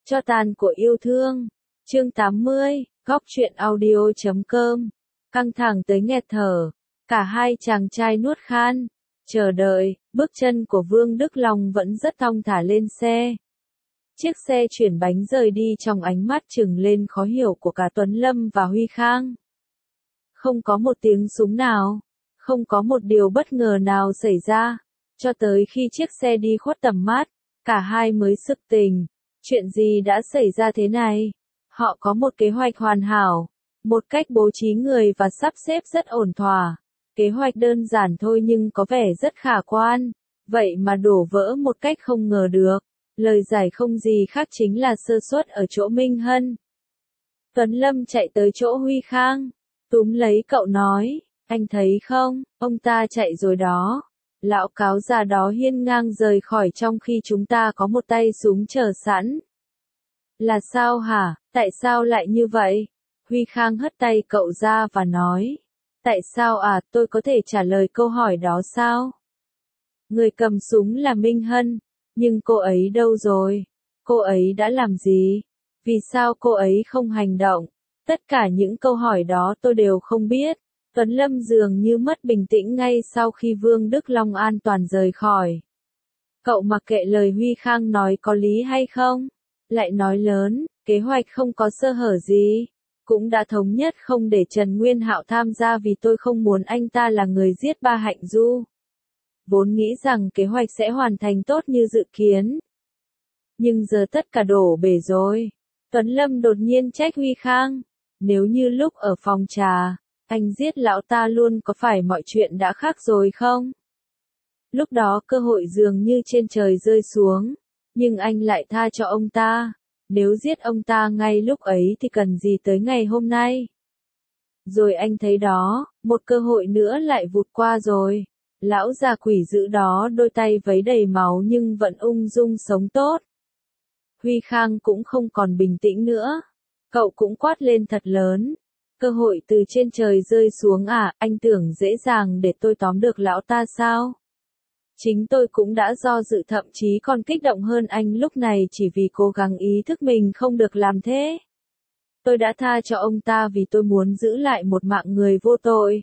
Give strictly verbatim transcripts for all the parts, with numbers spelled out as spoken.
Cho tàn của yêu thương. Chương tám mươi, góc truyện audio chấm com. Căng thẳng tới nghẹt thở. Cả hai chàng trai nuốt khan. Chờ đợi, bước chân của Vương Đức Long vẫn rất thong thả lên xe. Chiếc xe chuyển bánh rời đi trong ánh mắt trừng lên khó hiểu của cả Tuấn Lâm và Huy Khang. Không có một tiếng súng nào. Không có một điều bất ngờ nào xảy ra. Cho tới khi chiếc xe đi khuất tầm mắt, cả hai mới sực tỉnh. Chuyện gì đã xảy ra thế này? Họ có một kế hoạch hoàn hảo, một cách bố trí người và sắp xếp rất ổn thỏa. Kế hoạch đơn giản thôi nhưng có vẻ rất khả quan, vậy mà đổ vỡ một cách không ngờ được. Lời giải không gì khác chính là sơ suất ở chỗ Minh Hân. Tuấn Lâm chạy tới chỗ Huy Khang, túm lấy cậu nói, anh thấy không, ông ta chạy rồi đó. Lão cáo già đó hiên ngang rời khỏi trong khi chúng ta có một tay súng chờ sẵn. Là sao hả, tại sao lại như vậy? Huy Khang hất tay cậu ra và nói. Tại sao à, tôi có thể trả lời câu hỏi đó sao? Người cầm súng là Minh Hân, nhưng cô ấy đâu rồi? Cô ấy đã làm gì? Vì sao cô ấy không hành động? Tất cả những câu hỏi đó tôi đều không biết. Tuấn Lâm dường như mất bình tĩnh ngay sau khi Vương Đức Long an toàn rời khỏi. Cậu mặc kệ lời Huy Khang nói có lý hay không? Lại nói lớn, kế hoạch không có sơ hở gì. Cũng đã thống nhất không để Trần Nguyên Hạo tham gia vì tôi không muốn anh ta là người giết ba Hạnh Du. Vốn nghĩ rằng kế hoạch sẽ hoàn thành tốt như dự kiến. Nhưng giờ tất cả đổ bể rồi. Tuấn Lâm đột nhiên trách Huy Khang. Nếu như lúc ở phòng trà, anh giết lão ta luôn có phải mọi chuyện đã khác rồi không? Lúc đó cơ hội dường như trên trời rơi xuống. Nhưng anh lại tha cho ông ta. Nếu giết ông ta ngay lúc ấy thì cần gì tới ngày hôm nay? Rồi anh thấy đó, một cơ hội nữa lại vụt qua rồi. Lão già quỷ dữ đó đôi tay vấy đầy máu nhưng vẫn ung dung sống tốt. Huy Khang cũng không còn bình tĩnh nữa. Cậu cũng quát lên thật lớn. Cơ hội từ trên trời rơi xuống à, anh tưởng dễ dàng để tôi tóm được lão ta sao? Chính tôi cũng đã do dự thậm chí còn kích động hơn anh lúc này chỉ vì cố gắng ý thức mình không được làm thế. Tôi đã tha cho ông ta vì tôi muốn giữ lại một mạng người vô tội.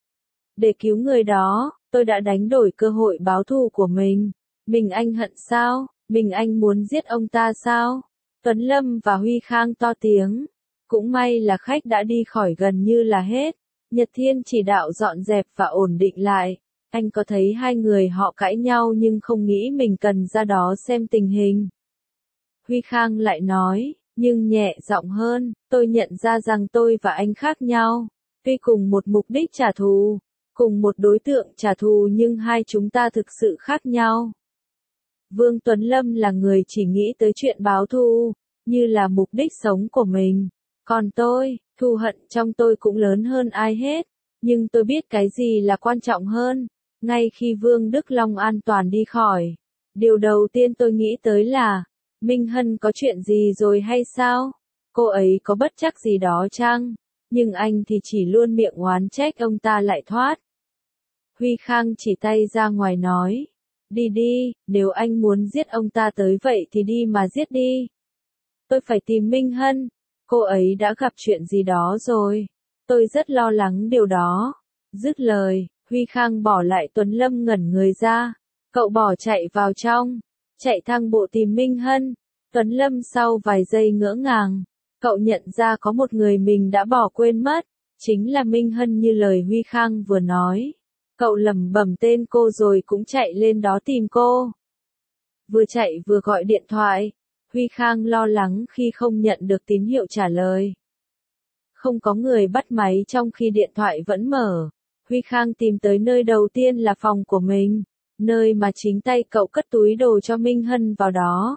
Để cứu người đó, tôi đã đánh đổi cơ hội báo thù của mình. Mình anh hận sao? Mình anh muốn giết ông ta sao? Tuấn Lâm và Huy Khang to tiếng. Cũng may là khách đã đi khỏi gần như là hết. Nhật Thiên chỉ đạo dọn dẹp và ổn định lại. Anh có thấy hai người họ cãi nhau nhưng không nghĩ mình cần ra đó xem tình hình. Huy Khang lại nói, nhưng nhẹ giọng hơn, tôi nhận ra rằng tôi và anh khác nhau. Tuy cùng một mục đích trả thù, cùng một đối tượng trả thù nhưng hai chúng ta thực sự khác nhau. Vương Tuấn Lâm là người chỉ nghĩ tới chuyện báo thù, như là mục đích sống của mình. Còn tôi, thù hận trong tôi cũng lớn hơn ai hết. Nhưng tôi biết cái gì là quan trọng hơn. Ngay khi Vương Đức Long an toàn đi khỏi, điều đầu tiên tôi nghĩ tới là, Minh Hân có chuyện gì rồi hay sao? Cô ấy có bất trắc gì đó chăng? Nhưng anh thì chỉ luôn miệng oán trách ông ta lại thoát. Huy Khang chỉ tay ra ngoài nói, đi đi, nếu anh muốn giết ông ta tới vậy thì đi mà giết đi. Tôi phải tìm Minh Hân, cô ấy đã gặp chuyện gì đó rồi. Tôi rất lo lắng điều đó. Dứt lời, Huy Khang bỏ lại Tuấn Lâm ngẩn người ra. Cậu bỏ chạy vào trong, chạy thang bộ tìm Minh Hân. Tuấn Lâm sau vài giây ngỡ ngàng, cậu nhận ra có một người mình đã bỏ quên mất, chính là Minh Hân như lời Huy Khang vừa nói. Cậu lẩm bẩm tên cô rồi cũng chạy lên đó tìm cô. Vừa chạy vừa gọi điện thoại, Huy Khang lo lắng khi không nhận được tín hiệu trả lời. Không có người bắt máy trong khi điện thoại vẫn mở. Huy Khang tìm tới nơi đầu tiên là phòng của mình, nơi mà chính tay cậu cất túi đồ cho Minh Hân vào đó.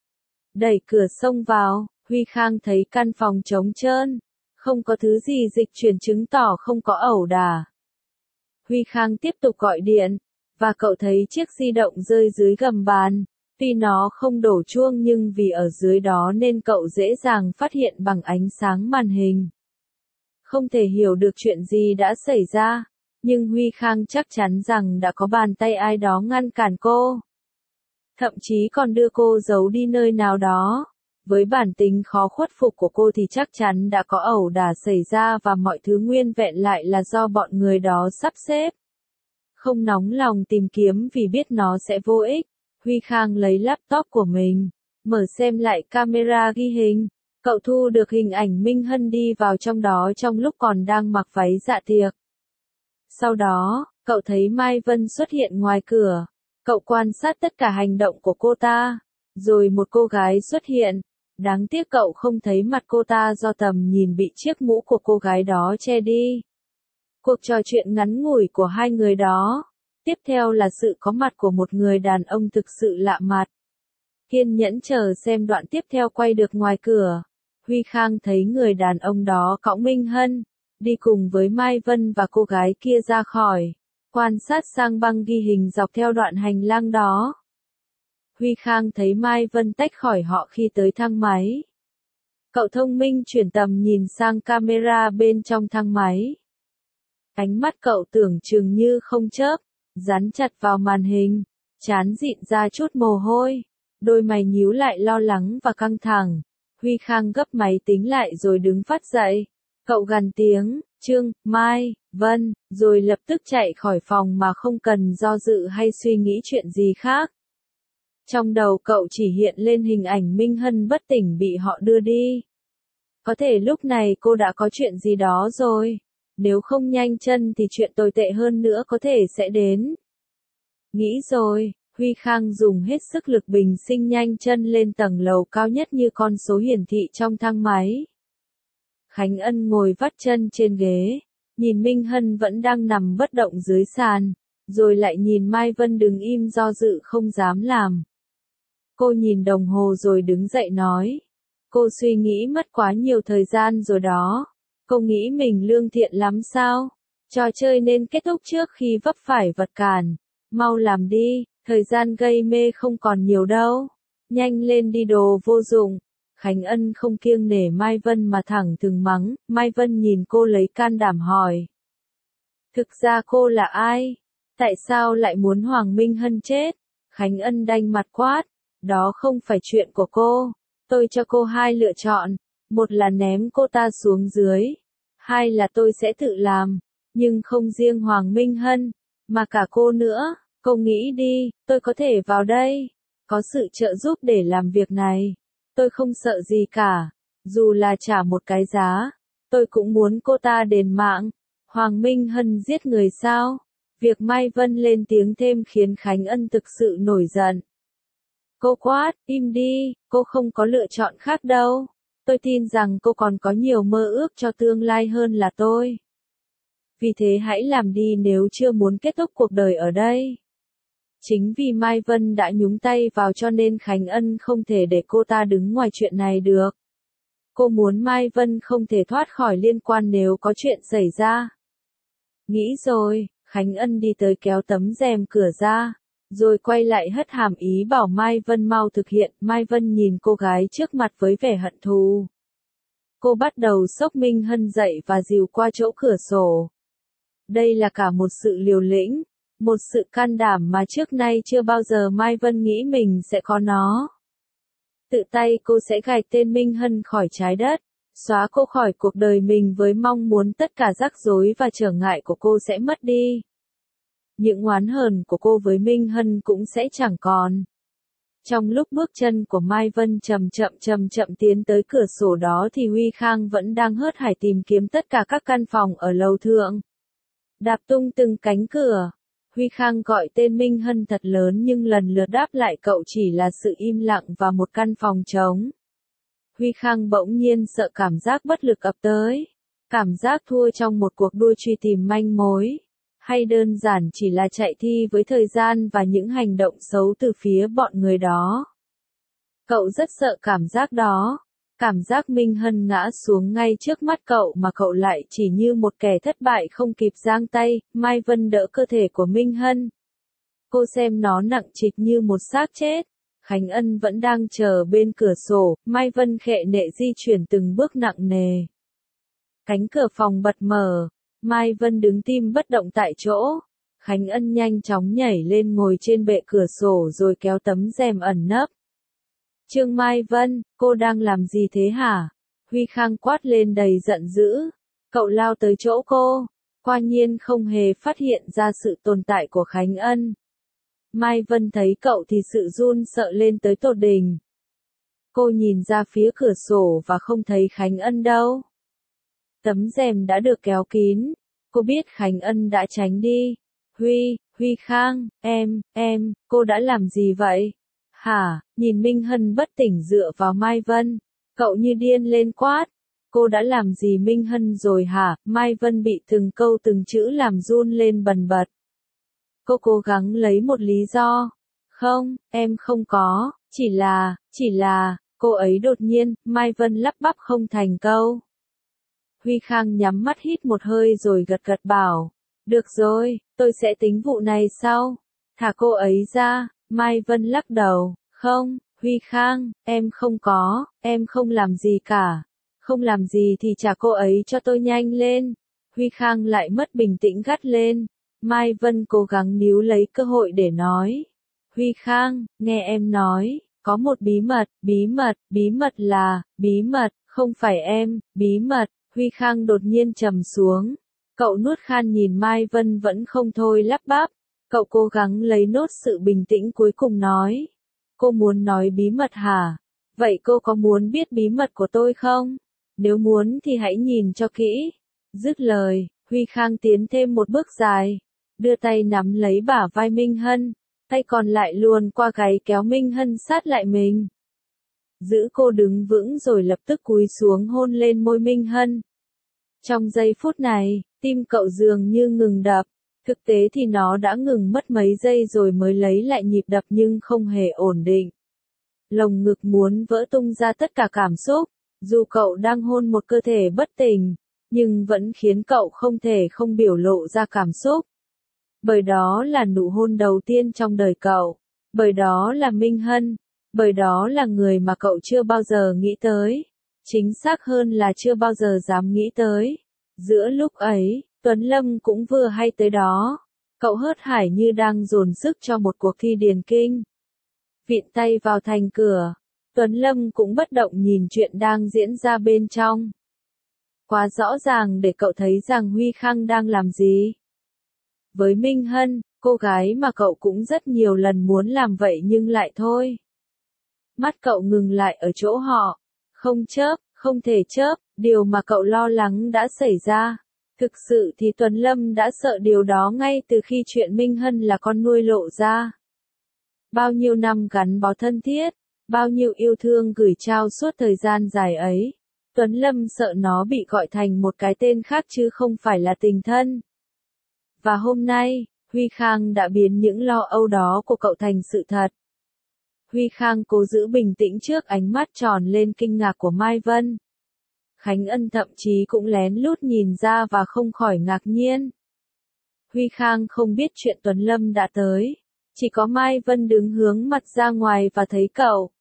Đẩy cửa xông vào, Huy Khang thấy căn phòng trống trơn, không có thứ gì dịch chuyển chứng tỏ không có ẩu đả. Huy Khang tiếp tục gọi điện, và cậu thấy chiếc di động rơi dưới gầm bàn. Tuy nó không đổ chuông nhưng vì ở dưới đó nên cậu dễ dàng phát hiện bằng ánh sáng màn hình. Không thể hiểu được chuyện gì đã xảy ra, nhưng Huy Khang chắc chắn rằng đã có bàn tay ai đó ngăn cản cô. Thậm chí còn đưa cô giấu đi nơi nào đó. Với bản tính khó khuất phục của cô thì chắc chắn đã có ẩu đả xảy ra và mọi thứ nguyên vẹn lại là do bọn người đó sắp xếp. Không nóng lòng tìm kiếm vì biết nó sẽ vô ích, Huy Khang lấy laptop của mình, mở xem lại camera ghi hình. Cậu thu được hình ảnh Minh Hân đi vào trong đó trong lúc còn đang mặc váy dạ tiệc. Sau đó, cậu thấy Mai Vân xuất hiện ngoài cửa. Cậu quan sát tất cả hành động của cô ta. Rồi một cô gái xuất hiện. Đáng tiếc cậu không thấy mặt cô ta do tầm nhìn bị chiếc mũ của cô gái đó che đi. Cuộc trò chuyện ngắn ngủi của hai người đó. Tiếp theo là sự có mặt của một người đàn ông thực sự lạ mặt. Kiên nhẫn chờ xem đoạn tiếp theo quay được ngoài cửa. Huy Khang thấy người đàn ông đó cõng Minh Hân, đi cùng với Mai Vân và cô gái kia ra khỏi, quan sát sang băng ghi hình dọc theo đoạn hành lang đó. Huy Khang thấy Mai Vân tách khỏi họ khi tới thang máy. Cậu thông minh chuyển tầm nhìn sang camera bên trong thang máy. Ánh mắt cậu tưởng chừng như không chớp, dán chặt vào màn hình, trán dịn ra chút mồ hôi, đôi mày nhíu lại lo lắng và căng thẳng. Huy Khang gấp máy tính lại rồi đứng phát dậy. Cậu gằn tiếng, Trương, Mai, Vân, rồi lập tức chạy khỏi phòng mà không cần do dự hay suy nghĩ chuyện gì khác. Trong đầu cậu chỉ hiện lên hình ảnh Minh Hân bất tỉnh bị họ đưa đi. Có thể lúc này cô đã có chuyện gì đó rồi. Nếu không nhanh chân thì chuyện tồi tệ hơn nữa có thể sẽ đến. Nghĩ rồi, Huy Khang dùng hết sức lực bình sinh nhanh chân lên tầng lầu cao nhất như con số hiển thị trong thang máy. Khánh Ân ngồi vắt chân trên ghế, nhìn Minh Hân vẫn đang nằm bất động dưới sàn, rồi lại nhìn Mai Vân đứng im do dự không dám làm. Cô nhìn đồng hồ rồi đứng dậy nói. Cô suy nghĩ mất quá nhiều thời gian rồi đó. Cô nghĩ mình lương thiện lắm sao? Trò chơi nên kết thúc trước khi vấp phải vật cản. Mau làm đi, thời gian gây mê không còn nhiều đâu. Nhanh lên đi đồ vô dụng. Khánh Ân không kiêng nể Mai Vân mà thẳng thừng mắng. Mai Vân nhìn cô lấy can đảm hỏi. Thực ra cô là ai? Tại sao lại muốn Hoàng Minh Hân chết? Khánh Ân đanh mặt quát. Đó không phải chuyện của cô. Tôi cho cô hai lựa chọn. Một là ném cô ta xuống dưới. Hai là tôi sẽ tự làm. Nhưng không riêng Hoàng Minh Hân, mà cả cô nữa. Cô nghĩ đi, tôi có thể vào đây. Có sự trợ giúp để làm việc này. Tôi không sợ gì cả. Dù là trả một cái giá. Tôi cũng muốn cô ta đền mạng. Hoàng Minh Hân giết người sao? Việc Mai Vân lên tiếng thêm khiến Khánh Ân thực sự nổi giận. Cô quát, im đi, cô không có lựa chọn khác đâu. Tôi tin rằng cô còn có nhiều mơ ước cho tương lai hơn là tôi. Vì thế hãy làm đi nếu chưa muốn kết thúc cuộc đời ở đây. Chính vì Mai Vân đã nhúng tay vào cho nên Khánh Ân không thể để cô ta đứng ngoài chuyện này được. Cô muốn Mai Vân không thể thoát khỏi liên quan nếu có chuyện xảy ra. Nghĩ rồi, Khánh Ân đi tới kéo tấm rèm cửa ra. Rồi quay lại hất hàm ý bảo Mai Vân mau thực hiện. Mai Vân nhìn cô gái trước mặt với vẻ hận thù. Cô bắt đầu xốc Minh Hân dậy và dìu qua chỗ cửa sổ. Đây là cả một sự liều lĩnh, một sự can đảm mà trước nay chưa bao giờ Mai Vân nghĩ mình sẽ có nó. Tự tay cô sẽ gạch tên Minh Hân khỏi trái đất, xóa cô khỏi cuộc đời mình với mong muốn tất cả rắc rối và trở ngại của cô sẽ mất đi. Những oán hờn của cô với Minh Hân cũng sẽ chẳng còn. Trong lúc bước chân của Mai Vân chậm chậm chậm chậm tiến tới cửa sổ đó thì Huy Khang vẫn đang hớt hải tìm kiếm tất cả các căn phòng ở lầu thượng. Đạp tung từng cánh cửa. Huy Khang gọi tên Minh Hân thật lớn nhưng lần lượt đáp lại cậu chỉ là sự im lặng và một căn phòng trống. Huy Khang bỗng nhiên sợ cảm giác bất lực ập tới. Cảm giác thua trong một cuộc đua truy tìm manh mối. Hay đơn giản chỉ là chạy thi với thời gian và những hành động xấu từ phía bọn người đó. Cậu rất sợ cảm giác đó. Cảm giác Minh Hân ngã xuống ngay trước mắt cậu mà cậu lại chỉ như một kẻ thất bại không kịp giang tay. Mai Vân đỡ cơ thể của Minh Hân. Cô xem nó nặng trịch như một xác chết. Khánh Ân vẫn đang chờ bên cửa sổ. Mai Vân khệ nệ di chuyển từng bước nặng nề. Cánh cửa phòng bật mở. Mai Vân đứng tim bất động tại chỗ. Khánh Ân nhanh chóng nhảy lên ngồi trên bệ cửa sổ rồi kéo tấm rèm ẩn nấp. Trương Mai Vân, cô đang làm gì thế hả? Huy Khang quát lên đầy giận dữ. Cậu lao tới chỗ cô, quả nhiên không hề phát hiện ra sự tồn tại của Khánh Ân. Mai Vân thấy cậu thì sự run sợ lên tới tột đỉnh. Cô nhìn ra phía cửa sổ và không thấy Khánh Ân đâu. Tấm rèm đã được kéo kín. Cô biết Khánh Ân đã tránh đi. Huy, Huy Khang, em, em, cô đã làm gì vậy? Hả, nhìn Minh Hân bất tỉnh dựa vào Mai Vân. Cậu như điên lên quát. Cô đã làm gì Minh Hân rồi hả? Mai Vân bị từng câu từng chữ làm run lên bần bật. Cô cố gắng lấy một lý do. Không, em không có, chỉ là, chỉ là, cô ấy đột nhiên, Mai Vân lắp bắp không thành câu. Huy Khang nhắm mắt hít một hơi rồi gật gật bảo. Được rồi, tôi sẽ tính vụ này sau. Thả cô ấy ra, Mai Vân lắc đầu. Không, Huy Khang, em không có, em không làm gì cả. Không làm gì thì trả cô ấy cho tôi nhanh lên. Huy Khang lại mất bình tĩnh gắt lên. Mai Vân cố gắng níu lấy cơ hội để nói. Huy Khang, nghe em nói, có một bí mật, bí mật, bí mật là, bí mật, không phải em, bí mật. Huy Khang đột nhiên trầm xuống. Cậu nuốt khan nhìn Mai Vân vẫn không thôi lắp bắp. Cậu cố gắng lấy nốt sự bình tĩnh cuối cùng nói. Cô muốn nói bí mật hả? Vậy cô có muốn biết bí mật của tôi không? Nếu muốn thì hãy nhìn cho kỹ. Dứt lời, Huy Khang tiến thêm một bước dài. Đưa tay nắm lấy bả vai Minh Hân. Tay còn lại luồn qua gáy kéo Minh Hân sát lại mình. Giữ cô đứng vững rồi lập tức cúi xuống hôn lên môi Minh Hân. Trong giây phút này, tim cậu dường như ngừng đập. Thực tế thì nó đã ngừng mất mấy giây rồi mới lấy lại nhịp đập nhưng không hề ổn định. Lồng ngực muốn vỡ tung ra tất cả cảm xúc. Dù cậu đang hôn một cơ thể bất tỉnh, nhưng vẫn khiến cậu không thể không biểu lộ ra cảm xúc. Bởi đó là nụ hôn đầu tiên trong đời cậu. Bởi đó là Minh Hân. Bởi đó là người mà cậu chưa bao giờ nghĩ tới. Chính xác hơn là chưa bao giờ dám nghĩ tới. Giữa lúc ấy, Tuấn Lâm cũng vừa hay tới đó. Cậu hớt hải như đang dồn sức cho một cuộc thi điền kinh. Vịn tay vào thành cửa. Tuấn Lâm cũng bất động nhìn chuyện đang diễn ra bên trong. Quá rõ ràng để cậu thấy rằng Huy Khang đang làm gì. Với Minh Hân, cô gái mà cậu cũng rất nhiều lần muốn làm vậy nhưng lại thôi. Mắt cậu ngừng lại ở chỗ họ. Không chớp, không thể chớp, điều mà cậu lo lắng đã xảy ra. Thực sự thì Tuấn Lâm đã sợ điều đó ngay từ khi chuyện Minh Hân là con nuôi lộ ra. Bao nhiêu năm gắn bó thân thiết, bao nhiêu yêu thương gửi trao suốt thời gian dài ấy. Tuấn Lâm sợ nó bị gọi thành một cái tên khác chứ không phải là tình thân. Và hôm nay, Huy Khang đã biến những lo âu đó của cậu thành sự thật. Huy Khang cố giữ bình tĩnh trước ánh mắt tròn lên kinh ngạc của Mai Vân. Khánh Ân thậm chí cũng lén lút nhìn ra và không khỏi ngạc nhiên. Huy Khang không biết chuyện Tuấn Lâm đã tới. Chỉ có Mai Vân đứng hướng mặt ra ngoài và thấy cậu.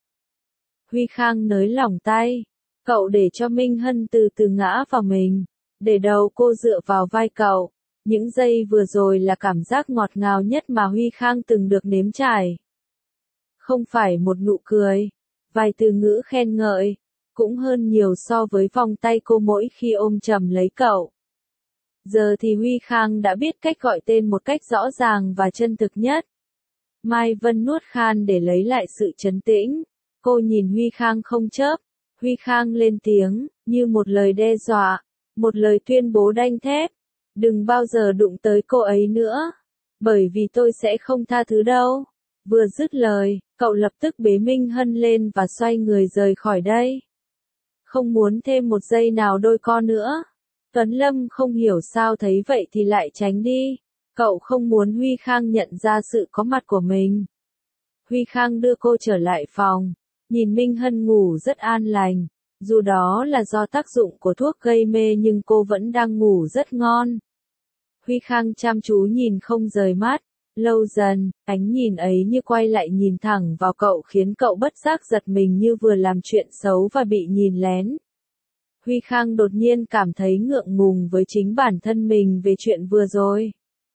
Huy Khang nới lỏng tay. Cậu để cho Minh Hân từ từ ngã vào mình. Để đầu cô dựa vào vai cậu. Những giây vừa rồi là cảm giác ngọt ngào nhất mà Huy Khang từng được nếm trải. Không phải một nụ cười, vài từ ngữ khen ngợi, cũng hơn nhiều so với vòng tay cô mỗi khi ôm chầm lấy cậu. Giờ thì Huy Khang đã biết cách gọi tên một cách rõ ràng và chân thực nhất. Mai Vân nuốt khan để lấy lại sự trấn tĩnh. Cô nhìn Huy Khang không chớp. Huy Khang lên tiếng, như một lời đe dọa, một lời tuyên bố đanh thép. Đừng bao giờ đụng tới cô ấy nữa, bởi vì tôi sẽ không tha thứ đâu. Vừa dứt lời, cậu lập tức bế Minh Hân lên và xoay người rời khỏi đây. Không muốn thêm một giây nào đôi co nữa. Tuấn Lâm không hiểu sao thấy vậy thì lại tránh đi. Cậu không muốn Huy Khang nhận ra sự có mặt của mình. Huy Khang đưa cô trở lại phòng. Nhìn Minh Hân ngủ rất an lành. Dù đó là do tác dụng của thuốc gây mê nhưng cô vẫn đang ngủ rất ngon. Huy Khang chăm chú nhìn không rời mắt. Lâu dần, ánh nhìn ấy như quay lại nhìn thẳng vào cậu khiến cậu bất giác giật mình như vừa làm chuyện xấu và bị nhìn lén. Huy Khang đột nhiên cảm thấy ngượng ngùng với chính bản thân mình về chuyện vừa rồi.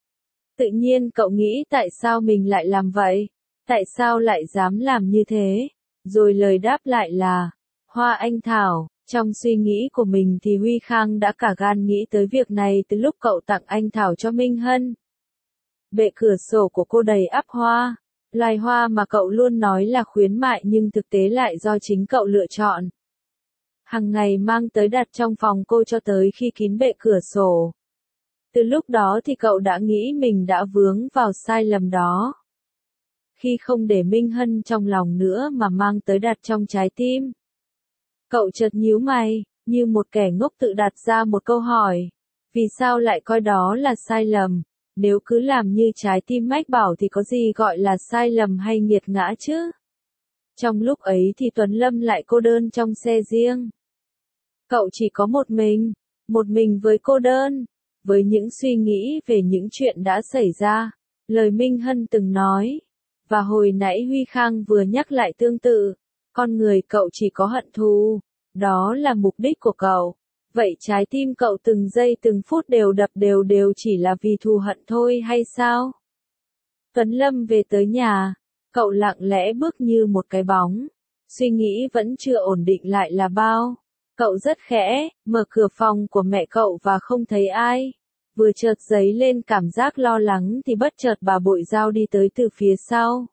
Tự nhiên cậu nghĩ tại sao mình lại làm vậy? Tại sao lại dám làm như thế? rồi lời đáp lại là hoa anh thảo. Trong suy nghĩ của mình thì Huy Khang đã cả gan nghĩ tới việc này từ lúc cậu tặng anh thảo cho Minh Hân. Bệ cửa sổ của cô đầy ắp hoa, loài hoa mà cậu luôn nói là khuyến mại nhưng thực tế lại do chính cậu lựa chọn. Hằng ngày mang tới đặt trong phòng cô cho tới khi kín bệ cửa sổ. Từ lúc đó thì cậu đã nghĩ mình đã vướng vào sai lầm đó. Khi không để Minh Hân trong lòng nữa mà mang tới đặt trong trái tim. Cậu chợt nhíu mày, như một kẻ ngốc tự đặt ra một câu hỏi. Vì sao lại coi đó là sai lầm? Nếu cứ làm như trái tim mách bảo thì có gì gọi là sai lầm hay nghiệt ngã chứ? Trong lúc ấy thì Tuấn Lâm lại cô đơn trong xe riêng. Cậu chỉ có một mình, một mình với cô đơn, với những suy nghĩ về những chuyện đã xảy ra, lời Minh Hân từng nói. Và hồi nãy Huy Khang vừa nhắc lại tương tự, con người cậu chỉ có hận thù, đó là mục đích của cậu. Vậy trái tim cậu từng giây từng phút đều đập đều đều chỉ là vì thù hận thôi hay sao? Tuấn Lâm về tới nhà, cậu lặng lẽ bước như một cái bóng, suy nghĩ vẫn chưa ổn định lại là bao. Cậu rất khẽ, mở cửa phòng của mẹ cậu và không thấy ai. Vừa chợt dấy lên cảm giác lo lắng thì bất chợt bà Bội Dao đi tới từ phía sau.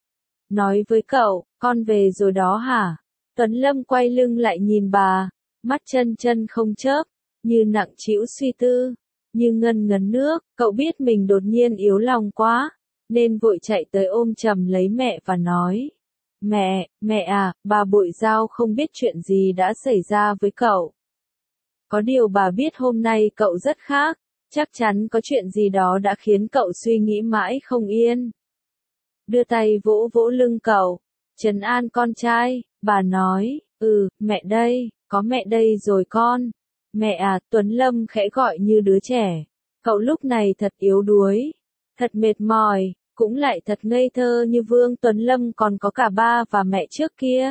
Nói với cậu, con về rồi đó hả? Tuấn Lâm quay lưng lại nhìn bà, mắt chân chân không chớp, như nặng trĩu suy tư, như ngân ngấn nước. Cậu biết mình đột nhiên yếu lòng quá, nên vội chạy tới ôm chầm lấy mẹ và nói. Mẹ, mẹ à, bà Bội Dao không biết chuyện gì đã xảy ra với cậu. Có điều bà biết hôm nay cậu rất khác, chắc chắn có chuyện gì đó đã khiến cậu suy nghĩ mãi không yên. Đưa tay vỗ vỗ lưng cậu, trấn an con trai, bà nói, ừ, mẹ đây, có mẹ đây rồi con. Mẹ à, Tuấn Lâm khẽ gọi như đứa trẻ. Cậu lúc này thật yếu đuối, thật mệt mỏi, cũng lại thật ngây thơ như Vương Tuấn Lâm còn có cả ba và mẹ trước kia.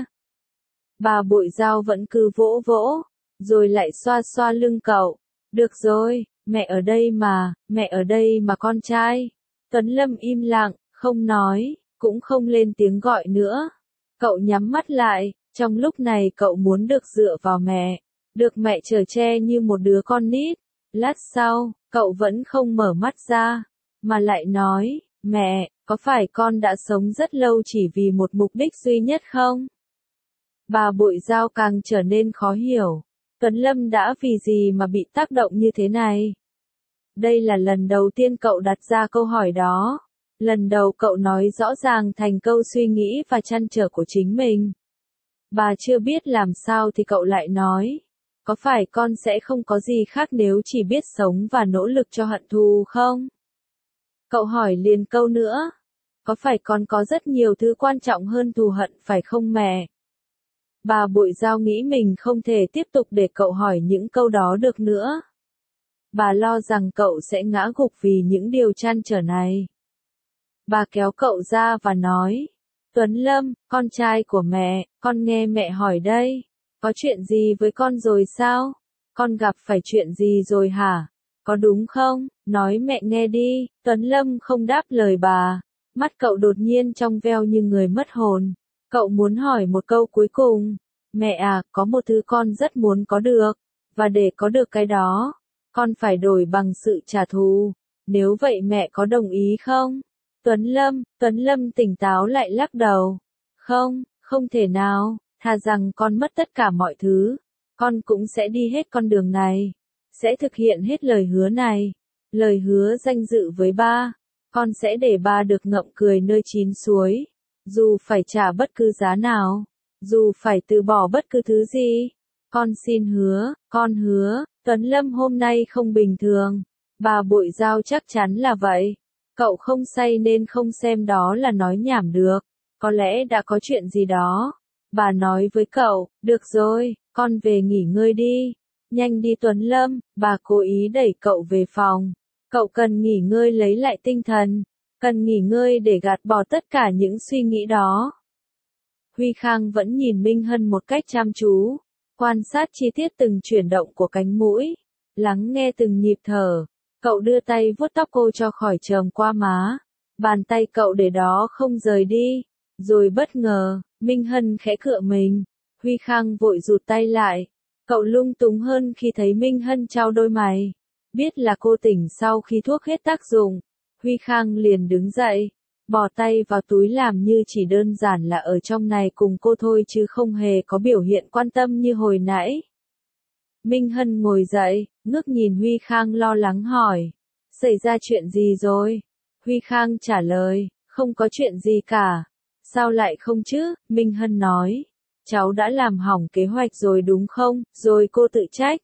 Bà Bội Dao vẫn cứ vỗ vỗ, rồi lại xoa xoa lưng cậu. Được rồi, mẹ ở đây mà, mẹ ở đây mà con trai. Tuấn Lâm im lặng, không nói, cũng không lên tiếng gọi nữa. Cậu nhắm mắt lại, trong lúc này cậu muốn được dựa vào mẹ, được mẹ chở che như một đứa con nít. Lát sau, cậu vẫn không mở mắt ra, mà lại nói, mẹ, có phải con đã sống rất lâu chỉ vì một mục đích duy nhất không? Bà Bội Dao càng trở nên khó hiểu. Tuấn Lâm đã vì gì mà bị tác động như thế này? Đây là lần đầu tiên cậu đặt ra câu hỏi đó. Lần đầu cậu nói rõ ràng thành câu suy nghĩ và trăn trở của chính mình. Bà chưa biết làm sao thì cậu lại nói. Có phải con sẽ không có gì khác nếu chỉ biết sống và nỗ lực cho hận thù không? Cậu hỏi liền câu nữa. Có phải con có rất nhiều thứ quan trọng hơn thù hận phải không mẹ? Bà Bội Dao nghĩ mình không thể tiếp tục để cậu hỏi những câu đó được nữa. Bà lo rằng cậu sẽ ngã gục vì những điều trăn trở này. Bà kéo cậu ra và nói. Tuấn Lâm, con trai của mẹ, con nghe mẹ hỏi đây. Có chuyện gì với con rồi sao? Con gặp phải chuyện gì rồi hả? Có đúng không? Nói mẹ nghe đi. Tuấn Lâm không đáp lời bà. Mắt cậu đột nhiên trong veo như người mất hồn. Cậu muốn hỏi một câu cuối cùng. Mẹ à, có một thứ con rất muốn có được. Và để có được cái đó, con phải đổi bằng sự trả thù. Nếu vậy mẹ có đồng ý không? Tuấn Lâm, Tuấn Lâm tỉnh táo lại lắc đầu. Không, không thể nào, thà rằng con mất tất cả mọi thứ. Con cũng sẽ đi hết con đường này. Sẽ thực hiện hết lời hứa này. Lời hứa danh dự với ba. Con sẽ để ba được ngậm cười nơi chín suối. Dù phải trả bất cứ giá nào. Dù phải từ bỏ bất cứ thứ gì. Con xin hứa, con hứa. Tuấn Lâm hôm nay không bình thường. Bà Bội Dao chắc chắn là vậy. Cậu không say nên không xem đó là nói nhảm được. Có lẽ đã có chuyện gì đó. Bà nói với cậu, được rồi, con về nghỉ ngơi đi. Nhanh đi Tuấn Lâm, bà cố ý đẩy cậu về phòng. Cậu cần nghỉ ngơi lấy lại tinh thần. Cần nghỉ ngơi để gạt bỏ tất cả những suy nghĩ đó. Huy Khang vẫn nhìn Minh Hân một cách chăm chú. Quan sát chi tiết từng chuyển động của cánh mũi. Lắng nghe từng nhịp thở. Cậu đưa tay vuốt tóc cô cho khỏi chờm qua má. Bàn tay cậu để đó không rời đi. Rồi bất ngờ, Minh Hân khẽ cựa mình. Huy Khang vội rụt tay lại. Cậu lung túng hơn khi thấy Minh Hân trao đôi mày. Biết là cô tỉnh sau khi thuốc hết tác dụng. Huy Khang liền đứng dậy. Bỏ tay vào túi làm như chỉ đơn giản là ở trong này cùng cô thôi chứ không hề có biểu hiện quan tâm như hồi nãy. Minh Hân ngồi dậy, ngước nhìn Huy Khang lo lắng hỏi. Xảy ra chuyện gì rồi? Huy Khang trả lời, không có chuyện gì cả. Sao lại không chứ? Minh Hân nói. Cháu đã làm hỏng kế hoạch rồi đúng không? Rồi cô tự trách.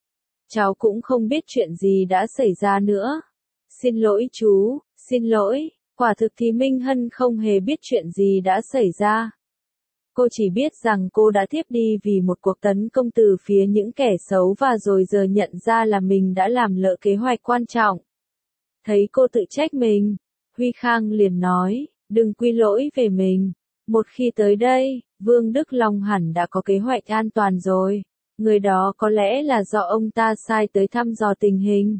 Cháu cũng không biết chuyện gì đã xảy ra nữa. Xin lỗi chú, xin lỗi. Quả thực thì Minh Hân không hề biết chuyện gì đã xảy ra. Cô chỉ biết rằng cô đã thiếp đi vì một cuộc tấn công từ phía những kẻ xấu và rồi giờ nhận ra là mình đã làm lỡ kế hoạch quan trọng. Thấy cô tự trách mình, Huy Khang liền nói, đừng quy lỗi về mình. Một khi tới đây, Vương Đức Long hẳn đã có kế hoạch an toàn rồi. Người đó có lẽ là do ông ta sai tới thăm dò tình hình.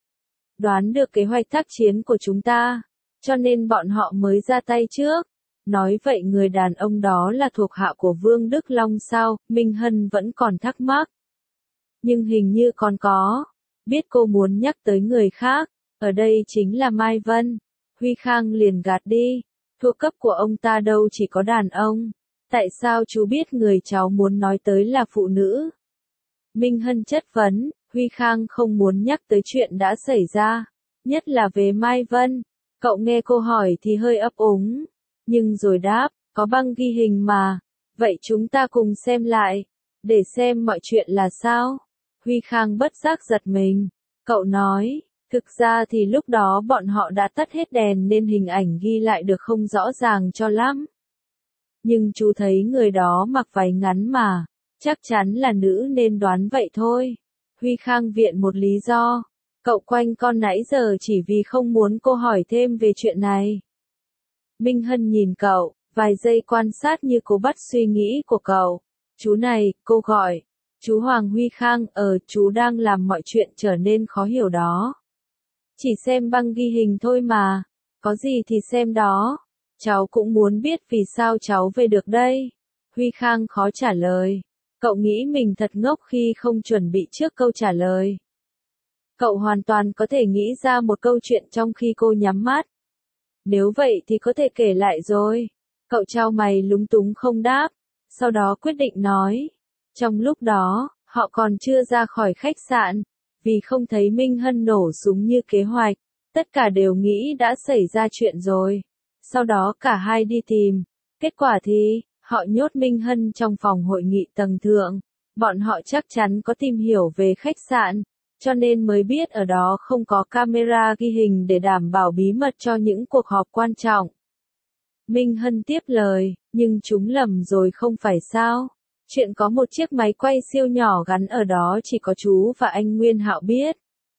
Đoán được kế hoạch tác chiến của chúng ta, cho nên bọn họ mới ra tay trước. Nói vậy người đàn ông đó là thuộc hạ của Vương Đức Long sao? Minh Hân vẫn còn thắc mắc. Nhưng hình như còn có. Biết cô muốn nhắc tới người khác. Ở đây chính là Mai Vân. Huy Khang liền gạt đi. Thuộc cấp của ông ta đâu chỉ có đàn ông. Tại sao chú biết người cháu muốn nói tới là phụ nữ? Minh Hân chất vấn. Huy Khang không muốn nhắc tới chuyện đã xảy ra. Nhất là về Mai Vân. Cậu nghe cô hỏi thì hơi ấp úng. Nhưng rồi đáp, có băng ghi hình mà. Vậy chúng ta cùng xem lại. Để xem mọi chuyện là sao. Huy Khang bất giác giật mình. Cậu nói, thực ra thì lúc đó bọn họ đã tắt hết đèn nên hình ảnh ghi lại được không rõ ràng cho lắm. Nhưng chú thấy người đó mặc váy ngắn mà. Chắc chắn là nữ nên đoán vậy thôi. Huy Khang viện một lý do. Cậu quanh con nãy giờ chỉ vì không muốn cô hỏi thêm về chuyện này. Minh Hân nhìn cậu, vài giây quan sát như cô bắt suy nghĩ của cậu. Chú này, cô gọi. Chú Hoàng Huy Khang, ờ, chú đang làm mọi chuyện trở nên khó hiểu đó. Chỉ xem băng ghi hình thôi mà. Có gì thì xem đó. Cháu cũng muốn biết vì sao cháu về được đây. Huy Khang khó trả lời. Cậu nghĩ mình thật ngốc khi không chuẩn bị trước câu trả lời. Cậu hoàn toàn có thể nghĩ ra một câu chuyện trong khi cô nhắm mắt. Nếu vậy thì có thể kể lại rồi. Cậu trao mày lúng túng không đáp. Sau đó quyết định nói. Trong lúc đó, họ còn chưa ra khỏi khách sạn. Vì không thấy Minh Hân nổ súng như kế hoạch. Tất cả đều nghĩ đã xảy ra chuyện rồi. Sau đó cả hai đi tìm. Kết quả thì, họ nhốt Minh Hân trong phòng hội nghị tầng thượng. Bọn họ chắc chắn có tìm hiểu về khách sạn. Cho nên mới biết ở đó không có camera ghi hình để đảm bảo bí mật cho những cuộc họp quan trọng. Minh Hân tiếp lời, nhưng chúng lầm rồi không phải sao? Chuyện có một chiếc máy quay siêu nhỏ gắn ở đó chỉ có chú và anh Nguyên Hạo biết.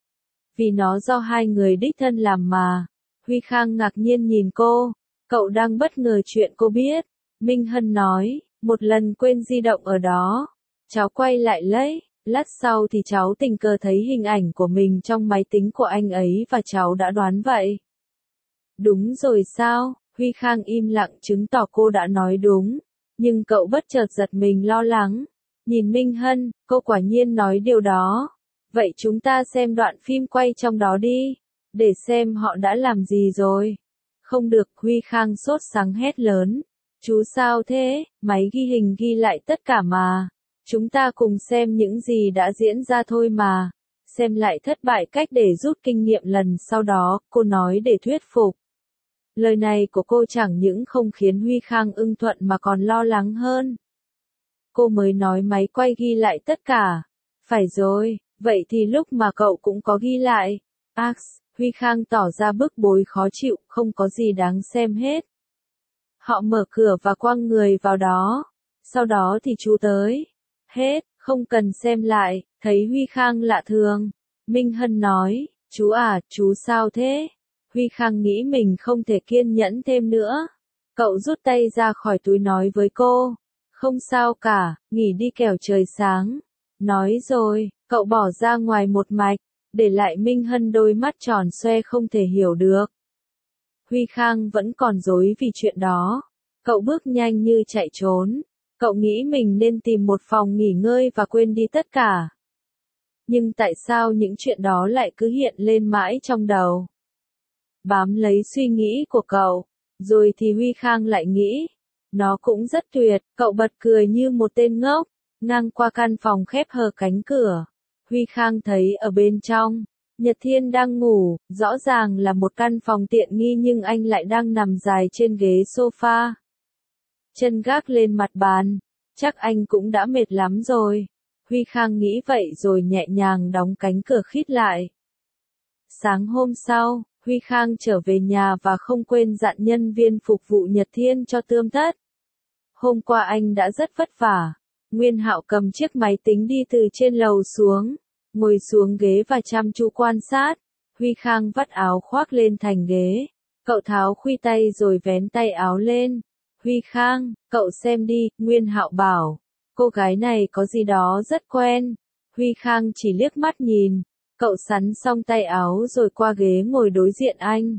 Vì nó do hai người đích thân làm mà. Huy Khang ngạc nhiên nhìn cô. Cậu đang bất ngờ chuyện cô biết. Minh Hân nói, một lần quên di động ở đó. Cháu quay lại lấy. Lát sau thì cháu tình cờ thấy hình ảnh của mình trong máy tính của anh ấy và cháu đã đoán vậy. Đúng rồi sao? Huy Khang im lặng chứng tỏ cô đã nói đúng. Nhưng cậu bất chợt giật mình lo lắng. Nhìn Minh Hân, cô quả nhiên nói điều đó. Vậy chúng ta xem đoạn phim quay trong đó đi. Để xem họ đã làm gì rồi. Không được, Huy Khang sốt sắng hét lớn. Chú sao thế? Máy ghi hình ghi lại tất cả mà. Chúng ta cùng xem những gì đã diễn ra thôi mà. Xem lại thất bại cách để rút kinh nghiệm lần sau đó, cô nói để thuyết phục. Lời này của cô chẳng những không khiến Huy Khang ưng thuận mà còn lo lắng hơn. Cô mới nói máy quay ghi lại tất cả. Phải rồi, vậy thì lúc mà cậu cũng có ghi lại. Ax, Huy Khang tỏ ra bức bối khó chịu, không có gì đáng xem hết. Họ mở cửa và quăng người vào đó. Sau đó thì chú tới. Hết, không cần xem lại, thấy Huy Khang lạ thường. Minh Hân nói, chú à, chú sao thế? Huy Khang nghĩ mình không thể kiên nhẫn thêm nữa. Cậu rút tay ra khỏi túi nói với cô. Không sao cả, nghỉ đi kẻo trời sáng. Nói rồi, cậu bỏ ra ngoài một mạch, để lại Minh Hân đôi mắt tròn xoe không thể hiểu được. Huy Khang vẫn còn rối vì chuyện đó. Cậu bước nhanh như chạy trốn. Cậu nghĩ mình nên tìm một phòng nghỉ ngơi và quên đi tất cả. Nhưng tại sao những chuyện đó lại cứ hiện lên mãi trong đầu? Bám lấy suy nghĩ của cậu, rồi thì Huy Khang lại nghĩ, nó cũng rất tuyệt. Cậu bật cười như một tên ngốc, ngang qua căn phòng khép hờ cánh cửa. Huy Khang thấy ở bên trong, Nhật Thiên đang ngủ, rõ ràng là một căn phòng tiện nghi nhưng anh lại đang nằm dài trên ghế sofa. Chân gác lên mặt bàn, chắc anh cũng đã mệt lắm rồi. Huy Khang nghĩ vậy rồi nhẹ nhàng đóng cánh cửa khít lại. Sáng hôm sau, Huy Khang trở về nhà và không quên dặn nhân viên phục vụ Nhật Thiên cho tươm tất. Hôm qua anh đã rất vất vả. Nguyên Hạo cầm chiếc máy tính đi từ trên lầu xuống, ngồi xuống ghế và chăm chú quan sát. Huy Khang vắt áo khoác lên thành ghế. Cậu tháo khuy tay rồi vén tay áo lên. Huy Khang, cậu xem đi, Nguyên Hạo bảo. Cô gái này có gì đó rất quen. Huy Khang chỉ liếc mắt nhìn. Cậu sắn xong tay áo rồi qua ghế ngồi đối diện anh.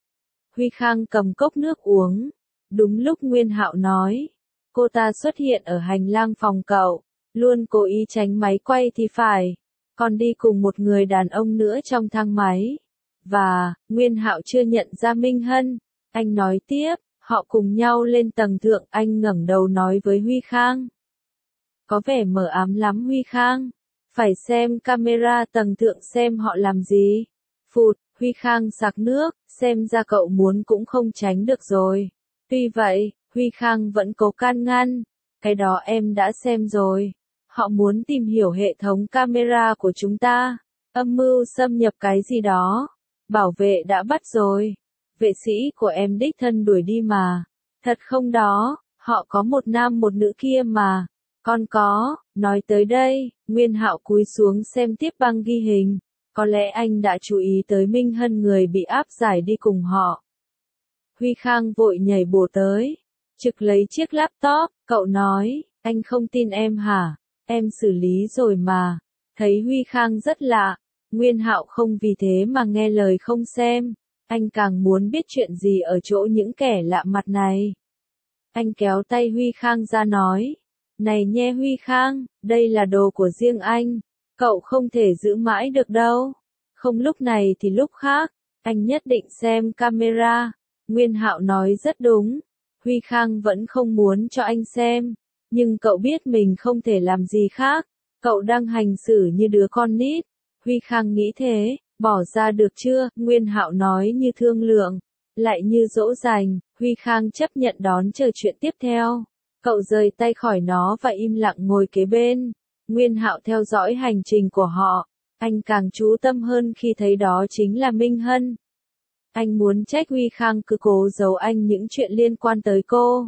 Huy Khang cầm cốc nước uống. Đúng lúc Nguyên Hạo nói. Cô ta xuất hiện ở hành lang phòng cậu. Luôn cố ý tránh máy quay thì phải. Còn đi cùng một người đàn ông nữa trong thang máy. Và, Nguyên Hạo chưa nhận ra Minh Hân. Anh nói tiếp, họ cùng nhau lên tầng thượng. Anh ngẩng đầu nói với Huy Khang. Có vẻ mờ ám lắm Huy Khang. Phải xem camera tầng thượng xem họ làm gì. Phụt, Huy Khang sặc nước, xem ra cậu muốn cũng không tránh được rồi. Tuy vậy, Huy Khang vẫn cố can ngăn. Cái đó em đã xem rồi. Họ muốn tìm hiểu hệ thống camera của chúng ta. Âm mưu xâm nhập cái gì đó. Bảo vệ đã bắt rồi. Vệ sĩ của em đích thân đuổi đi mà. Thật không đó, họ có một nam một nữ kia mà. Con có, nói tới đây, Nguyên Hạo cúi xuống xem tiếp băng ghi hình. Có lẽ anh đã chú ý tới Minh Hân người bị áp giải đi cùng họ. Huy Khang vội nhảy bổ tới. Trực lấy chiếc laptop, cậu nói, anh không tin em hả? Em xử lý rồi mà. Thấy Huy Khang rất lạ. Nguyên Hạo không vì thế mà nghe lời không xem. Anh càng muốn biết chuyện gì ở chỗ những kẻ lạ mặt này. Anh kéo tay Huy Khang ra nói. Này nhe Huy Khang, đây là đồ của riêng anh. Cậu không thể giữ mãi được đâu. Không lúc này thì lúc khác. Anh nhất định xem camera. Nguyên Hạo nói rất đúng. Huy Khang vẫn không muốn cho anh xem. Nhưng cậu biết mình không thể làm gì khác. Cậu đang hành xử như đứa con nít. Huy Khang nghĩ thế, bỏ ra được chưa? Nguyên Hạo nói như thương lượng. Lại như dỗ dành, Huy Khang chấp nhận đón chờ chuyện tiếp theo. Cậu rời tay khỏi nó và im lặng ngồi kế bên. Nguyên Hạo theo dõi hành trình của họ. Anh càng chú tâm hơn khi thấy đó chính là Minh Hân. Anh muốn trách Huy Khang cứ cố giấu anh những chuyện liên quan tới cô.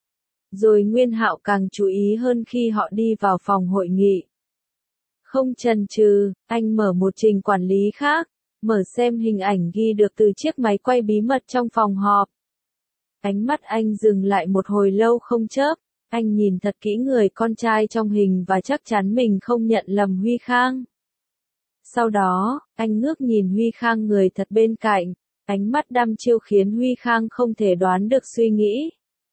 Rồi Nguyên Hạo càng chú ý hơn khi họ đi vào phòng hội nghị. Không chần chừ, anh mở một trình quản lý khác, mở xem hình ảnh ghi được từ chiếc máy quay bí mật trong phòng họp. Ánh mắt anh dừng lại một hồi lâu không chớp, anh nhìn thật kỹ người con trai trong hình và chắc chắn mình không nhận lầm Huy Khang. Sau đó, anh ngước nhìn Huy Khang người thật bên cạnh, ánh mắt đăm chiêu khiến Huy Khang không thể đoán được suy nghĩ.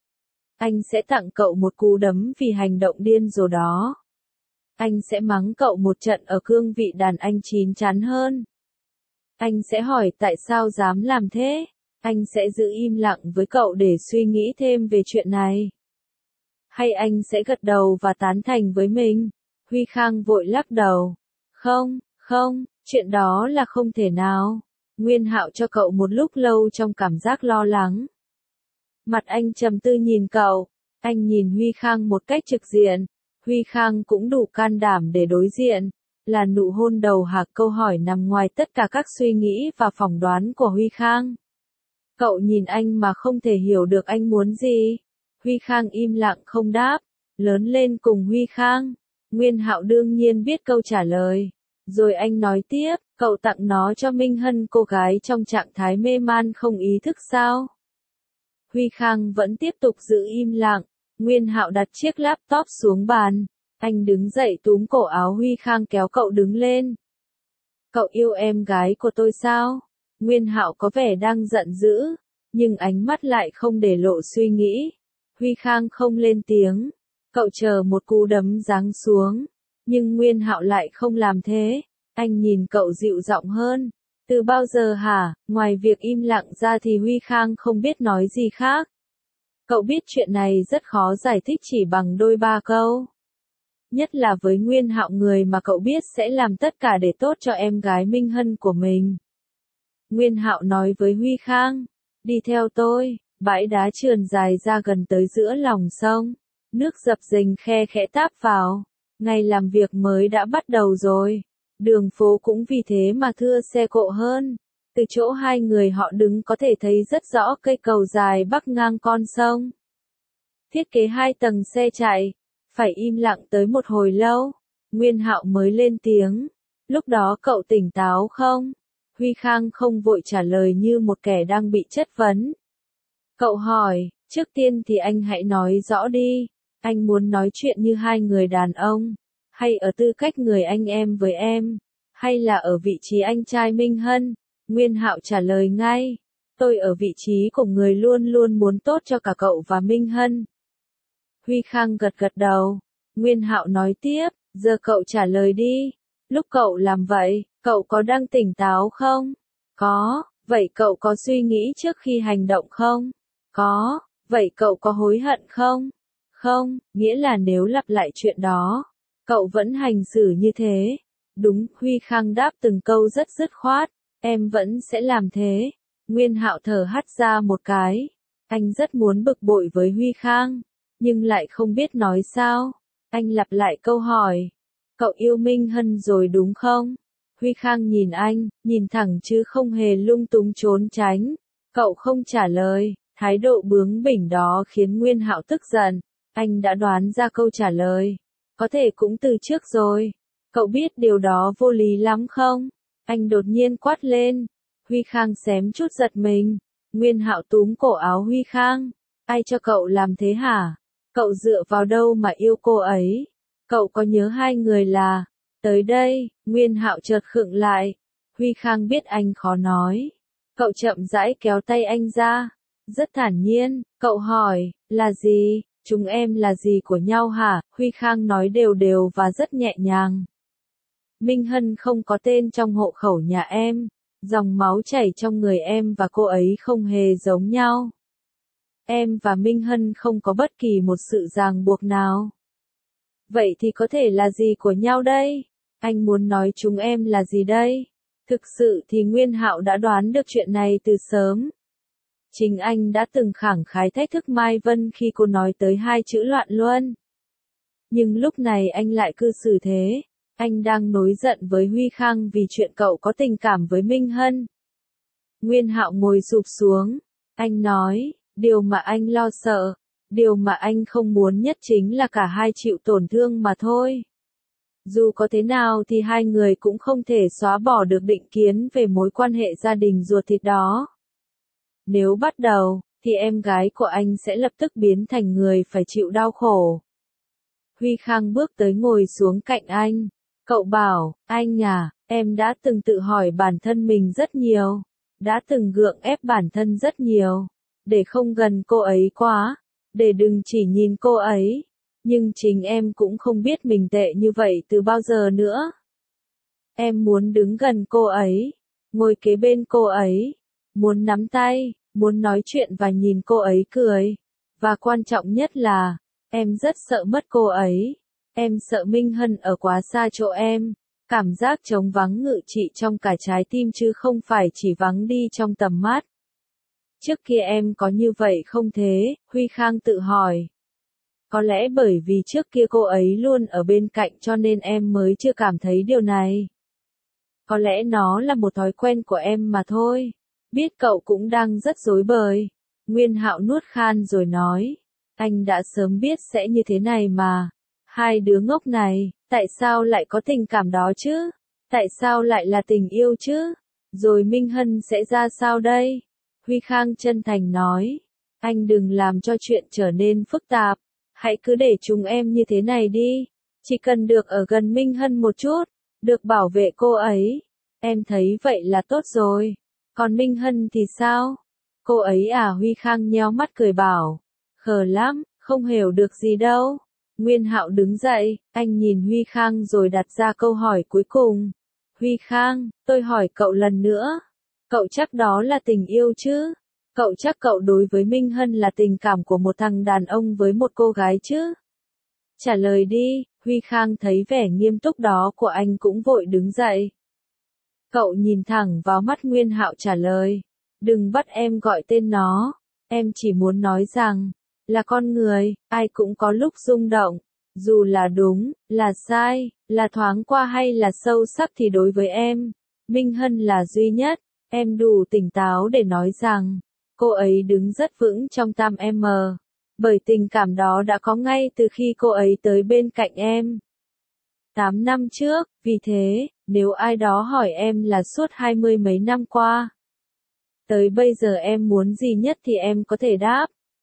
Anh sẽ tặng cậu một cú đấm vì hành động điên rồ đó. Anh sẽ mắng cậu một trận ở cương vị đàn anh chín chắn hơn. Anh sẽ hỏi tại sao dám làm thế. Anh sẽ giữ im lặng với cậu để suy nghĩ thêm về chuyện này. Hay anh sẽ gật đầu và tán thành với mình? Huy Khang vội lắc đầu. Không, không, chuyện đó là không thể nào. Nguyên Hạo cho cậu một lúc lâu trong cảm giác lo lắng. Mặt anh trầm tư nhìn cậu. Anh nhìn Huy Khang một cách trực diện. Huy Khang cũng đủ can đảm để đối diện. Là nụ hôn đầu hạc câu hỏi nằm ngoài tất cả các suy nghĩ và phỏng đoán của Huy Khang. Cậu nhìn anh mà không thể hiểu được anh muốn gì. Huy Khang im lặng không đáp. Lớn lên cùng Huy Khang. Nguyên Hạo đương nhiên biết câu trả lời. Rồi anh nói tiếp, cậu tặng nó cho Minh Hân cô gái trong trạng thái mê man không ý thức sao? Huy Khang vẫn tiếp tục giữ im lặng. Nguyên Hạo đặt chiếc laptop xuống bàn. Anh đứng dậy túm cổ áo Huy Khang kéo cậu đứng lên. Cậu yêu em gái của tôi sao? Nguyên Hạo có vẻ đang giận dữ, nhưng ánh mắt lại không để lộ suy nghĩ. Huy Khang không lên tiếng. Cậu chờ một cú đấm giáng xuống. Nhưng Nguyên Hạo lại không làm thế. Anh nhìn cậu dịu giọng hơn. Từ bao giờ hả, ngoài việc im lặng ra thì Huy Khang không biết nói gì khác. Cậu biết chuyện này rất khó giải thích chỉ bằng đôi ba câu. Nhất là với Nguyên Hạo, người mà cậu biết sẽ làm tất cả để tốt cho em gái Minh Hân của mình. Nguyên Hạo nói với Huy Khang, đi theo tôi. Bãi đá trườn dài ra gần tới giữa lòng sông. Nước dập dềnh khe khẽ táp vào. Ngày làm việc mới đã bắt đầu rồi. Đường phố cũng vì thế mà thưa xe cộ hơn. Từ chỗ hai người họ đứng có thể thấy rất rõ cây cầu dài bắc ngang con sông. Thiết kế hai tầng xe chạy. Phải im lặng tới một hồi lâu. Nguyên Hạo mới lên tiếng. Lúc đó cậu tỉnh táo không? Huy Khang không vội trả lời như một kẻ đang bị chất vấn. Cậu hỏi, trước tiên thì anh hãy nói rõ đi. Anh muốn nói chuyện như hai người đàn ông. Hay ở tư cách người anh em với em? Hay là ở vị trí anh trai Minh Hân? Nguyên Hạo trả lời ngay. Tôi ở vị trí của người luôn luôn muốn tốt cho cả cậu và Minh Hân. Huy Khang gật gật đầu. Nguyên Hạo nói tiếp, giờ cậu trả lời đi. Lúc cậu làm vậy, cậu có đang tỉnh táo không? Có. Vậy cậu có suy nghĩ trước khi hành động không? Có. Vậy cậu có hối hận không? Không, nghĩa là nếu lặp lại chuyện đó, cậu vẫn hành xử như thế. Đúng, Huy Khang đáp từng câu rất dứt khoát. Em vẫn sẽ làm thế. Nguyên Hạo thở hắt ra một cái. Anh rất muốn bực bội với Huy Khang, nhưng lại không biết nói sao. Anh lặp lại câu hỏi. Cậu yêu Minh Hân rồi đúng không? Huy Khang nhìn anh, nhìn thẳng chứ không hề lung túng trốn tránh. Cậu không trả lời. Thái độ bướng bỉnh đó khiến Nguyên Hạo tức giận. Anh đã đoán ra câu trả lời. Có thể cũng từ trước rồi. Cậu biết điều đó vô lý lắm không? Anh đột nhiên quát lên. Huy Khang xém chút giật mình. Nguyên Hạo túm cổ áo Huy Khang. Ai cho cậu làm thế hả? Cậu dựa vào đâu mà yêu cô ấy? Cậu có nhớ hai người là... Tới đây, Nguyên Hạo chợt khựng lại. Huy Khang biết anh khó nói. Cậu chậm rãi kéo tay anh ra. Rất thản nhiên, cậu hỏi, là gì? Chúng em là gì của nhau hả? Huy Khang nói đều đều và rất nhẹ nhàng. Minh Hân không có tên trong hộ khẩu nhà em. Dòng máu chảy trong người em và cô ấy không hề giống nhau. Em và Minh Hân không có bất kỳ một sự ràng buộc nào. Vậy thì có thể là gì của nhau đây? Anh muốn nói chúng em là gì đây? Thực sự thì Nguyên Hạo đã đoán được chuyện này từ sớm. Chính anh đã từng khẳng khái thách thức Mai Vân khi cô nói tới hai chữ loạn luân. Nhưng lúc này anh lại cư xử thế. Anh đang nổi giận với Huy Khang vì chuyện cậu có tình cảm với Minh Hân. Nguyên Hạo ngồi sụp xuống. Anh nói, điều mà anh lo sợ, điều mà anh không muốn nhất chính là cả hai chịu tổn thương mà thôi. Dù có thế nào thì hai người cũng không thể xóa bỏ được định kiến về mối quan hệ gia đình ruột thịt đó. Nếu bắt đầu, thì em gái của anh sẽ lập tức biến thành người phải chịu đau khổ. Huy Khang bước tới ngồi xuống cạnh anh. Cậu bảo, anh à, em đã từng tự hỏi bản thân mình rất nhiều. Đã từng gượng ép bản thân rất nhiều. Để không gần cô ấy quá. Để đừng chỉ nhìn cô ấy. Nhưng chính em cũng không biết mình tệ như vậy từ bao giờ nữa. Em muốn đứng gần cô ấy. Ngồi kế bên cô ấy. Muốn nắm tay. Muốn nói chuyện và nhìn cô ấy cười. Và quan trọng nhất là, em rất sợ mất cô ấy. Em sợ Minh Hân ở quá xa chỗ em. Cảm giác trống vắng ngự trị trong cả trái tim chứ không phải chỉ vắng đi trong tầm mắt. Trước kia em có như vậy không thế? Huy Khang tự hỏi. Có lẽ bởi vì trước kia cô ấy luôn ở bên cạnh cho nên em mới chưa cảm thấy điều này. Có lẽ nó là một thói quen của em mà thôi. Biết cậu cũng đang rất rối bời. Nguyên Hạo nuốt khan rồi nói. Anh đã sớm biết sẽ như thế này mà. Hai đứa ngốc này, tại sao lại có tình cảm đó chứ? Tại sao lại là tình yêu chứ? Rồi Minh Hân sẽ ra sao đây? Huy Khang chân thành nói. Anh đừng làm cho chuyện trở nên phức tạp. Hãy cứ để chúng em như thế này đi. Chỉ cần được ở gần Minh Hân một chút. Được bảo vệ cô ấy. Em thấy vậy là tốt rồi. Còn Minh Hân thì sao? Cô ấy à? Huy Khang nheo mắt cười bảo. Khờ lắm, Không hiểu được gì đâu. Nguyên Hạo đứng dậy, anh nhìn Huy Khang rồi đặt ra câu hỏi cuối cùng. Huy Khang, tôi hỏi cậu lần nữa. Cậu chắc đó là tình yêu chứ? Cậu chắc cậu đối với Minh Hân là tình cảm của một thằng đàn ông với một cô gái chứ? Trả lời đi. Huy Khang thấy vẻ nghiêm túc đó của anh cũng vội đứng dậy. Cậu nhìn thẳng vào mắt Nguyên Hạo trả lời. Đừng bắt em gọi tên nó. Em chỉ muốn nói rằng, là con người, ai cũng có lúc rung động. Dù là đúng, là sai, là thoáng qua hay là sâu sắc thì đối với em, Minh Hân là duy nhất. Em đủ tỉnh táo để nói rằng, cô ấy đứng rất vững trong tam em. Bởi tình cảm đó đã có ngay từ khi cô ấy tới bên cạnh em. Tám năm trước, vì thế, nếu ai đó hỏi em là suốt hai mươi mấy năm qua, tới bây giờ em muốn gì nhất thì em có thể đáp.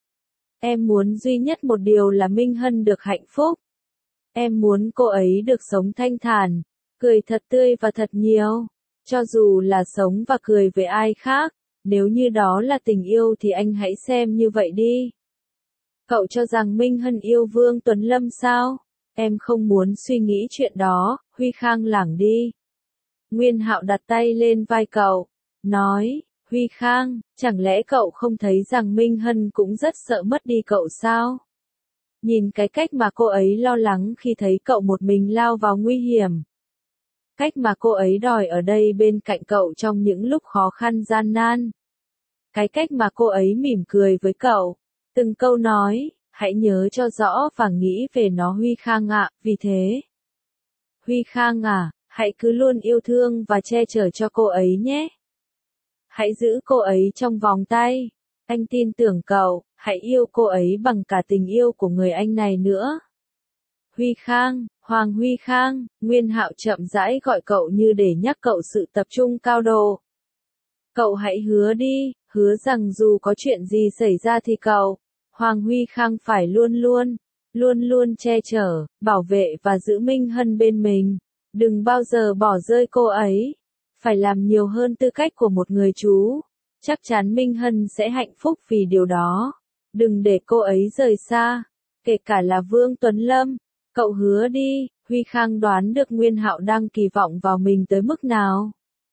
Em muốn duy nhất một điều là Minh Hân được hạnh phúc. Em muốn cô ấy được sống thanh thản, cười thật tươi và thật nhiều. Cho dù là sống và cười với ai khác, nếu như đó là tình yêu thì anh hãy xem như vậy đi. Cậu cho rằng Minh Hân yêu Vương Tuấn Lâm sao? Em không muốn suy nghĩ chuyện đó. Huy Khang lảng đi. Nguyên Hạo đặt tay lên vai cậu, nói, Huy Khang, chẳng lẽ cậu không thấy rằng Minh Hân cũng rất sợ mất đi cậu sao? Nhìn cái cách mà cô ấy lo lắng khi thấy cậu một mình lao vào nguy hiểm. Cách mà cô ấy đòi ở đây bên cạnh cậu trong những lúc khó khăn gian nan. Cái cách mà cô ấy mỉm cười với cậu. Từng câu nói, hãy nhớ cho rõ và nghĩ về nó Huy Khang ạ, vì thế. Huy Khang à, hãy cứ luôn yêu thương và che chở cho cô ấy nhé. Hãy giữ cô ấy trong vòng tay. Anh tin tưởng cậu, hãy yêu cô ấy bằng cả tình yêu của người anh này nữa. Huy Khang, Hoàng Huy Khang, Nguyên Hạo chậm rãi gọi cậu như để nhắc cậu sự tập trung cao độ. Cậu hãy hứa đi, hứa rằng dù có chuyện gì xảy ra thì cậu, Hoàng Huy Khang phải luôn luôn, luôn luôn che chở, bảo vệ và giữ Minh Hân bên mình. Đừng bao giờ bỏ rơi cô ấy. Phải làm nhiều hơn tư cách của một người chú. Chắc chắn Minh Hân sẽ hạnh phúc vì điều đó. Đừng để cô ấy rời xa. Kể cả là Vương Tuấn Lâm. Cậu hứa đi. Huy Khang đoán được Nguyên Hạo đang kỳ vọng vào mình tới mức nào.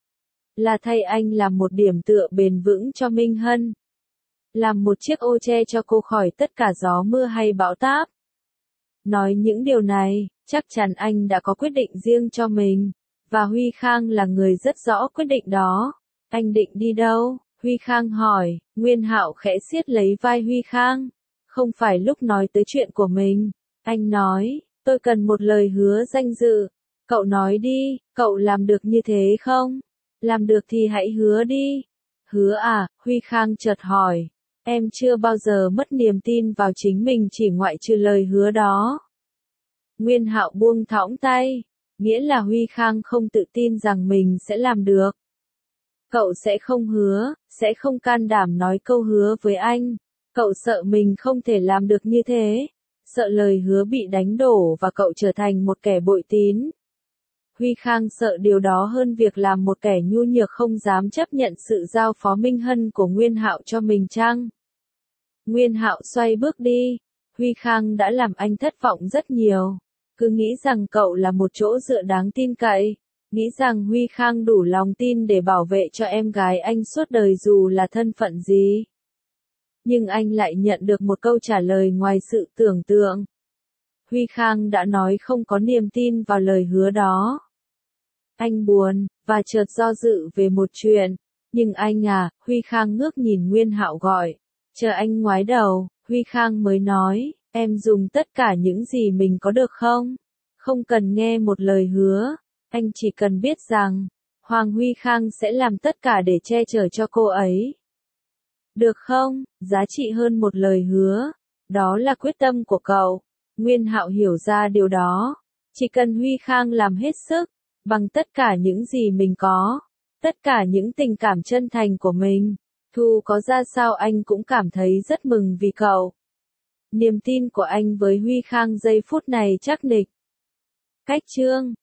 Là thay anh làm một điểm tựa bền vững cho Minh Hân. Làm một chiếc ô che cho cô khỏi tất cả gió mưa hay bão táp. Nói những điều này, chắc chắn anh đã có quyết định riêng cho mình. Và Huy Khang là người rất rõ quyết định đó. Anh định đi đâu? Huy Khang hỏi. Nguyên Hạo khẽ siết lấy vai Huy Khang. Không phải lúc nói tới chuyện của mình. Anh nói, tôi cần một lời hứa danh dự. Cậu nói đi, cậu làm được như thế không? Làm được thì hãy hứa đi. Hứa à? Huy Khang chợt hỏi. Em chưa bao giờ mất niềm tin vào chính mình chỉ ngoại trừ lời hứa đó. Nguyên Hạo buông thõng tay. Nghĩa là Huy Khang không tự tin rằng mình sẽ làm được. Cậu sẽ không hứa, sẽ không can đảm nói câu hứa với anh. Cậu sợ mình không thể làm được như thế. Sợ lời hứa bị đánh đổ và cậu trở thành một kẻ bội tín. Huy Khang sợ điều đó hơn việc làm một kẻ nhu nhược không dám chấp nhận sự giao phó Minh Hân của Nguyên Hạo cho mình chăng? Nguyên Hạo xoay bước đi. Huy Khang đã làm anh thất vọng rất nhiều. Cứ nghĩ rằng cậu là một chỗ dựa đáng tin cậy. Nghĩ rằng Huy Khang đủ lòng tin để bảo vệ cho em gái anh suốt đời dù là thân phận gì. Nhưng anh lại nhận được một câu trả lời ngoài sự tưởng tượng. Huy Khang đã nói không có niềm tin vào lời hứa đó. Anh buồn, và chợt do dự về một chuyện. Nhưng anh à, Huy Khang ngước nhìn Nguyên Hạo gọi. Chờ anh ngoái đầu, Huy Khang mới nói, em dùng tất cả những gì mình có được không? Không cần nghe một lời hứa. Anh chỉ cần biết rằng, Hoàng Huy Khang sẽ làm tất cả để che chở cho cô ấy. Được không? Giá trị hơn một lời hứa. Đó là quyết tâm của cậu. Nguyên Hạo hiểu ra điều đó. Chỉ cần Huy Khang làm hết sức, bằng tất cả những gì mình có, tất cả những tình cảm chân thành của mình, thu có ra sao anh cũng cảm thấy rất mừng vì cậu. Niềm tin của anh với Huy Khang giây phút này chắc nịch. Cách chương